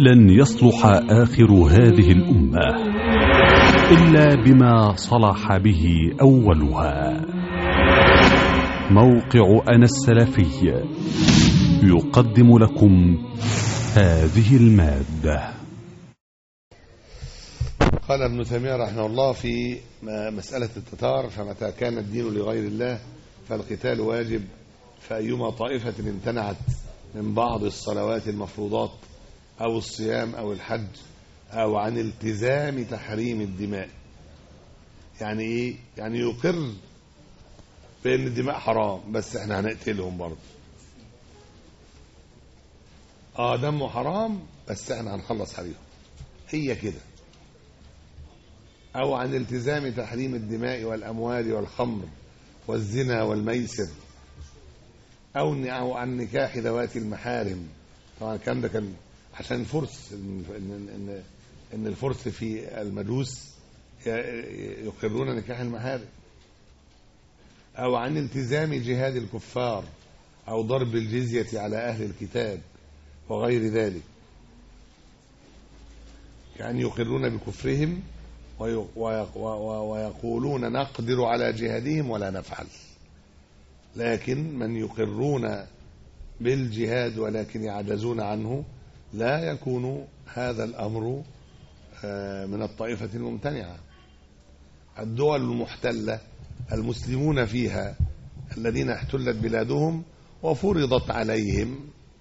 لن يصلح آخر هذه الأمة إلا بما صلح به أولها. موقع أنا السلفي يقدم لكم هذه المادة. قال ابن تيمية رحمه الله في مسألة التتار: فمتى كان الدين لغير الله فالقتال واجب، فأيما طائفة امتنعت من بعض الصلوات المفروضات أو الصيام أو الحج أو عن التزام تحريم الدماء. يعني إيه؟ يعني يقر بأن الدماء حرام بس احنا هنقتلهم برضه. دمه حرام بس احنا هنخلص عليهم، هي كده. أو عن التزام تحريم الدماء والأموال والخمر والزنا والميسر، أو عن نكاح ذوات المحارم. طبعا الكلام ده كان عشان الفرس، إن الفرس في المجوس يقرون نكاح المحارم. أو عن التزام جهاد الكفار أو ضرب الجزية على أهل الكتاب وغير ذلك، يعني يقرون بكفرهم ويقولون نقدر على جهادهم ولا نفعل. لكن من يقرون بالجهاد ولكن يعجزون عنه لا يكون هذا الأمر من الطائفة الممتنعة. الدول المحتلة المسلمون فيها الذين احتلت بلادهم وفرضت عليهم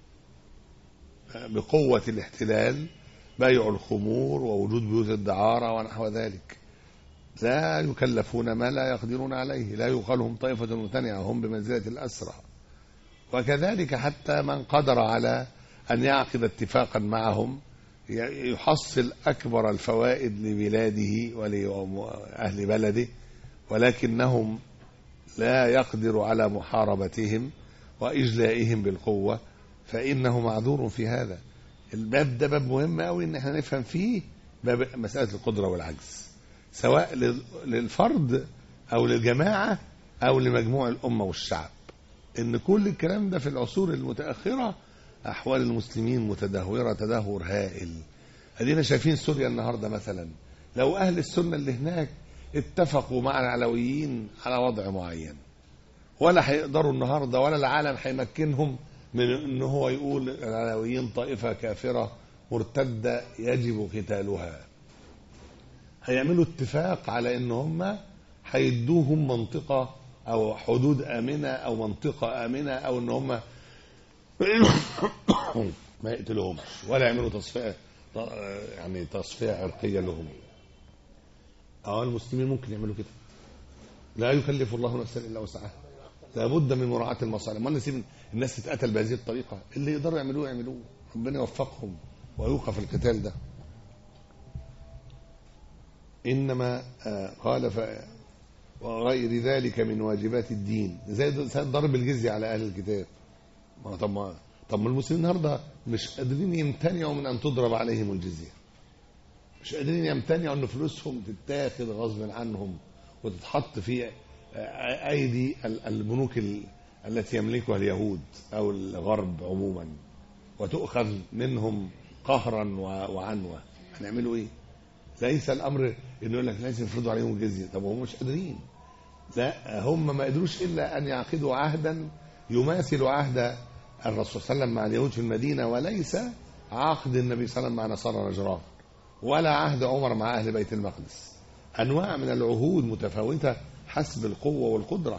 بقوة الاحتلال بيع الخمور ووجود بيوت الدعارة ونحو ذلك، لا يكلفون ما لا يقدرون عليه، لا يقالهم طائفة ممتنعة، هم بمنزلة الأسرى. وكذلك حتى من قدر على أن يعقد اتفاقا معهم يحصل أكبر الفوائد لبلاده ولأهل بلده، ولكنهم لا يقدر على محاربتهم وإجلائهم بالقوة، فإنه معذور في هذا. الباب ده باب مهم قوي ان احنا نفهم فيه باب مسألة القدرة والعجز، سواء للفرد او للجماعة او لمجموع الامة والشعب. ان كل الكلام ده في العصور المتأخرة احوال المسلمين متدهورة تدهور هائل. ادينا شايفين سوريا النهاردة مثلا، لو اهل السنة اللي هناك اتفقوا مع العلويين على وضع معين، ولا هيقدروا النهاردة ولا العالم هيمكنهم من ان هو يقول العلويين طائفة كافرة مرتدة يجب قتالها. هيعملوا اتفاق على ان هم هيدوهم منطقة او حدود امنة او منطقة امنة، او ان هم ما يقتلوهمش ولا يعملوا تصفية عرقية لهم. المسلمين ممكن يعملوا كده، لا يكلف الله نفسا الا وسعها، لابد من مراعاة المصالح. ما نسيب الناس تتقتل بهذه الطريقة، اللي يقدروا يعملوه يعملوه، ربنا يوفقهم ويوقف القتال ده. إنما قال وغير ذلك من واجبات الدين، زي ضرب الجزية على أهل الكتاب. طب ما المسلمين النهارده مش قادرين يمتنعوا من أن تضرب عليهم الجزية، مش قادرين يمتنعوا أن فلوسهم تتاخذ غصب عنهم وتتحط في أيدي البنوك التي يملكها اليهود أو الغرب عموما، وتؤخذ منهم قهرا وعنوة. هنعملوا إيه؟ ليس الأمر إنه يقول لك لازم يفرضوا عليهم الجزية. طب هم مش قادرين، لا هم ما قدروش إلا أن يعقدوا عهدا يماثل عهد الرسول صلى الله عليه وسلم مع اليهود في المدينة، وليس عقد النبي صلى الله عليه وسلم مع نصارى نجران، ولا عهد عمر مع أهل بيت المقدس. أنواع من العهود متفاوتة حسب القوة والقدرة.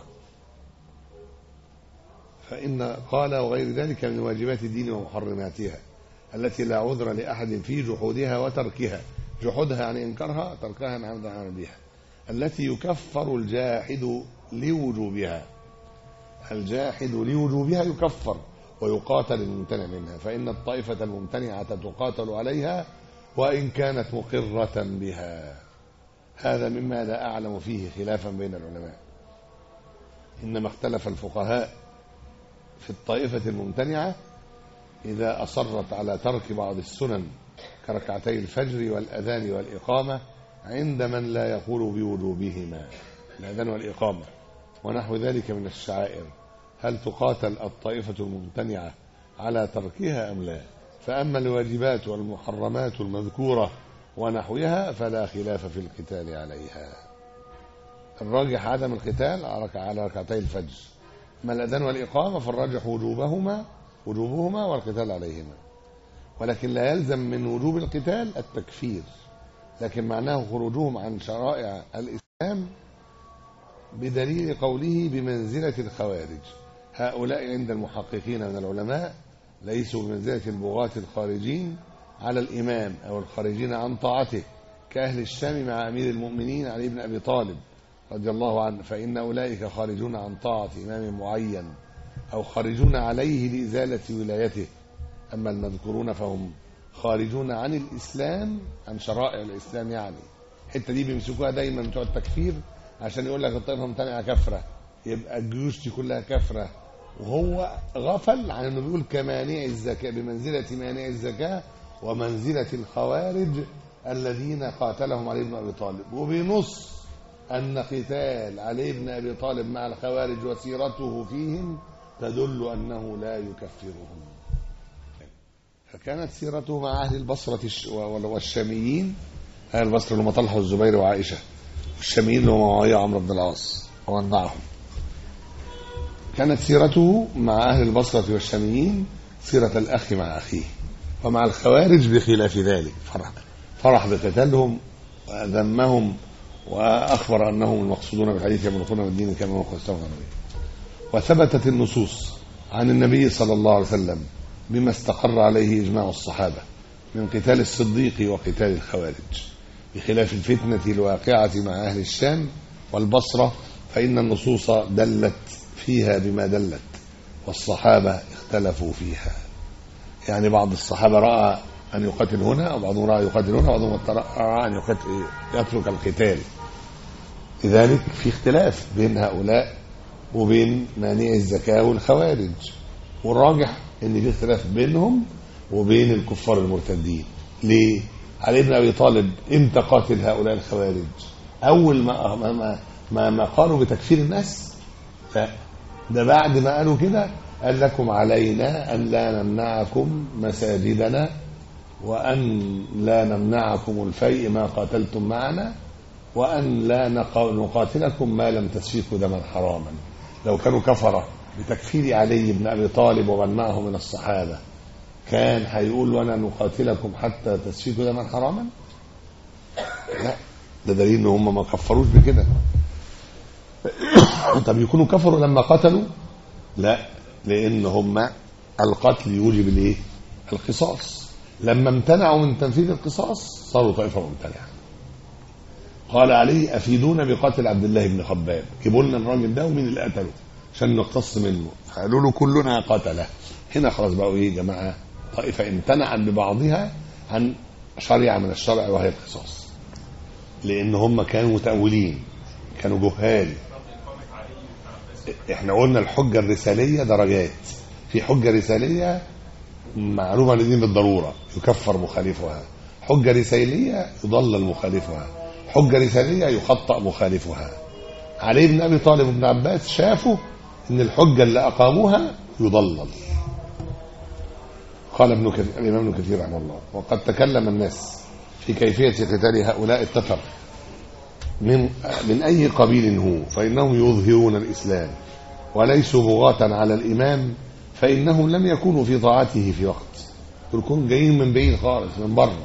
فإن قال وغير ذلك من واجبات الدين ومحرماتها التي لا عذر لأحد في جحودها وتركها. جحودها يعني إنكارها، تركها يعني عمدا عن بها، التي يكفر الجاحد لوجوبها. الجاحد لوجوبها يكفر ويقاتل الممتنع منها، فإن الطائفة الممتنعة تقاتل عليها وإن كانت مقرة بها. هذا مما لا أعلم فيه خلافا بين العلماء، إنما اختلف الفقهاء في الطائفة الممتنعة إذا أصرت على ترك بعض السنن كركعتي الفجر والأذان والإقامة عند من لا يقول بوجوبهما، الأذان والإقامة ونحو ذلك من الشعائر، هل تقاتل الطائفة الممتنعة على تركها أم لا؟ فأما الواجبات والمحرمات المذكورة ونحوها فلا خلاف في القتال عليها. الراجح عدم القتال على ركعتي الفجر. أما الأذان والإقامة فالراجح وجوبهما والقتال عليهما، ولكن لا يلزم من وجوب القتال التكفير، لكن معناه خروجهم عن شرائع الإسلام بدليل قوله بمنزلة الخوارج. هؤلاء عند المحققين من العلماء ليسوا بمنزلة البغاة الخارجين على الإمام أو الخارجين عن طاعته كأهل الشام مع أمير المؤمنين علي بن أبي طالب رضي الله عنه، فإن أولئك خارجون عن طاعة إمام معين أو خارجون عليه لإزالة ولايته. أما المذكورون فهم خارجون عن الإسلام، عن شرائع الإسلام. يعني الحتة دي بيمسكوها دايما بتوع التكفير عشان يقول لك الطائفة ممتنعة كفرة، يبقى الجيوش دي كلها كفرة، وهو غفل عن انه بيقول كمانع الزكاة، بمنزلة مانع الزكاة ومنزلة الخوارج الذين قاتلهم علي بن أبي طالب، وبنص أن قتال علي بن أبي طالب مع الخوارج وسيرته فيهم تدل أنه لا يكفرهم. فكانت سيرته مع أهل البصرة والشاميين، أهل البصرة اللي هم طلحة والزبير وعائشة، والشاميين اللي هم معاوية وعمرو بن العاص ومن معهم. كانت سيرته مع أهل البصرة والشاميين سيرة الأخ مع أخيه، ومع الخوارج بخلاف ذلك فرح بقتالهم وذمهم وأخبر أنهم المقصودون بالحديث يمرقون من الدين كما قلتهم النبي. وثبتت النصوص عن النبي صلى الله عليه وسلم بما استقر عليه إجماع الصحابة من قتال الصديق وقتال الخوارج، بخلاف الفتنة الواقعة مع أهل الشام والبصرة، فإن النصوص دلت فيها بما دلت والصحابة اختلفوا فيها. يعني بعض الصحابة رأى أن يقاتل هنا، وبعضهم رأى يقاتل هنا، وبعضهم رأى أن يترك القتال. لذلك في اختلاف بين هؤلاء وبين مانع الزكاة والخوارج، والراجح أن في اختلاف بينهم وبين الكفار المرتدين. ليه؟ علي بن أبي طالب امتى قاتل هؤلاء الخوارج؟ أول ما قالوا بتكفير الناس؟ لا، ده بعد ما قالوا كده قال لكم علينا أن لا نمنعكم مساجدنا وأن لا نمنعكم الفيء ما قاتلتم معنا وأن لا نقاتلكم ما لم تسفيكوا دما حراما. لو كانوا كفرة بتكفير علي بن أبي طالب ومن معه من الصحابة كان هيقول لنا نقاتلكم حتى تسفيكوا دما حراما؟ لا، ده دليل ان هم ما كفروش بكده. طب يكونوا كفروا لما قتلوا؟ لا، لان هم القتل يوجب الايه؟ القصاص. لما امتنعوا من تنفيذ القصاص صاروا طائفه ممتنعه. قال علي افيدونا بقتل عبد الله بن خباب، جيبوا لنا الراجل ده ومين اللي قتله عشان نقتص منه. قالوا له كلنا قتله. هنا خلاص بقوا ايه يا جماعه؟ طائفه امتنعت ببعضها عن شريعه من الشرع وهي القصاص، لان هم كانوا متأولين، كانوا جهال. احنا قلنا الحجه الرساليه درجات، في حجه رساليه معلومه للدين بالضروره يكفر مخالفها، حجه رساليه يضلل مخالفها، حجه رساليه يخطئ مخالفها. علي بن ابي طالب وابن عباس شافوا ان الحجه اللي اقاموها يضلل. قال الامام ابن كثير رحمه الله: وقد تكلم الناس في كيفيه قتال هؤلاء التتر من أي قبيل هو، فإنهم يظهرون الإسلام وليسوا بغاة على الإمام، فإنهم لم يكونوا في طاعته في وقت، يكونوا جايين من بعيد خالص من بره.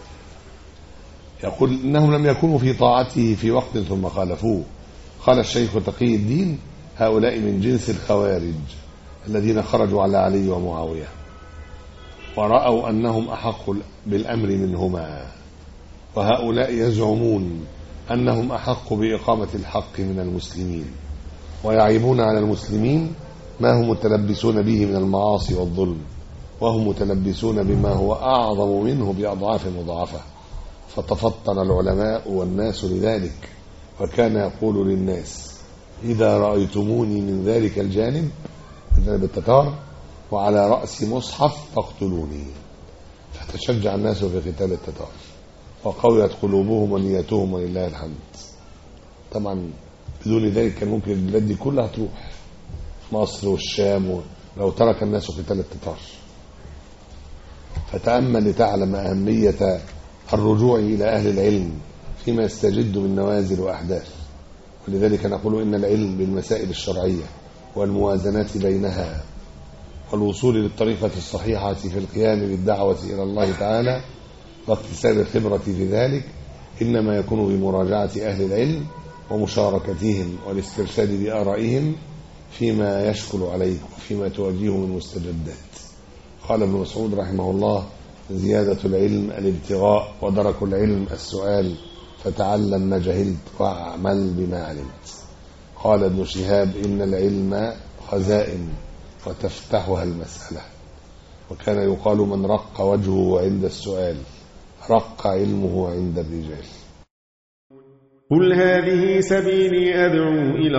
يقول إنهم لم يكونوا في طاعته في وقت ثم خالفوه. قال الشيخ تقي الدين: هؤلاء من جنس الخوارج الذين خرجوا على علي ومعاوية ورأوا أنهم أحق بالأمر منهما، وهؤلاء يزعمون أنهم أحق بإقامة الحق من المسلمين، ويعيبون على المسلمين ما هم متلبسون به من المعاصي والظلم، وهم متلبسون بما هو أعظم منه بأضعاف مضاعفة. فتفطن العلماء والناس لذلك، وكان يقول للناس: إذا رأيتموني من ذلك الجانب، جانب التتار، وعلى رأس مصحف فاقتلوني. فتشجع الناس في قتال التتار وقويت قلوبهم ونيتهم ولله الحمد. طبعا بدون ذلك كان ممكن البلاد دي كلها تروح، مصر والشام، لو ترك الناس قتال التتار. فتأمل لتعلم أهمية الرجوع إلى أهل العلم فيما يستجد من نوازل وأحداث. ولذلك نقول إن العلم بالمسائل الشرعية والموازنات بينها والوصول للطريقة الصحيحة في القيام بالدعوة إلى الله تعالى واكتساب الخبرة في ذلك إنما يكون بمراجعة أهل العلم ومشاركتهم والاسترشاد بآرائهم فيما يشكل عليه وفيما تواجهه من مستجدات. قال ابن مسعود رحمه الله: زيادة العلم الابتغاء، ودرك العلم السؤال، فتعلم ما جهلت واعمل بما علمت. قال ابن شهاب: إن العلم خزائن وتفتحها المسألة. وكان يقال: من رق وجهه عند السؤال رق علمه عند الرجال. قل هذه سبيلي أدعو إلى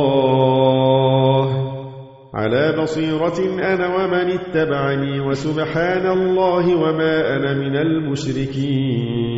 الله على بصيرة أنا ومن اتبعني وسبحان الله وما أنا من المشركين.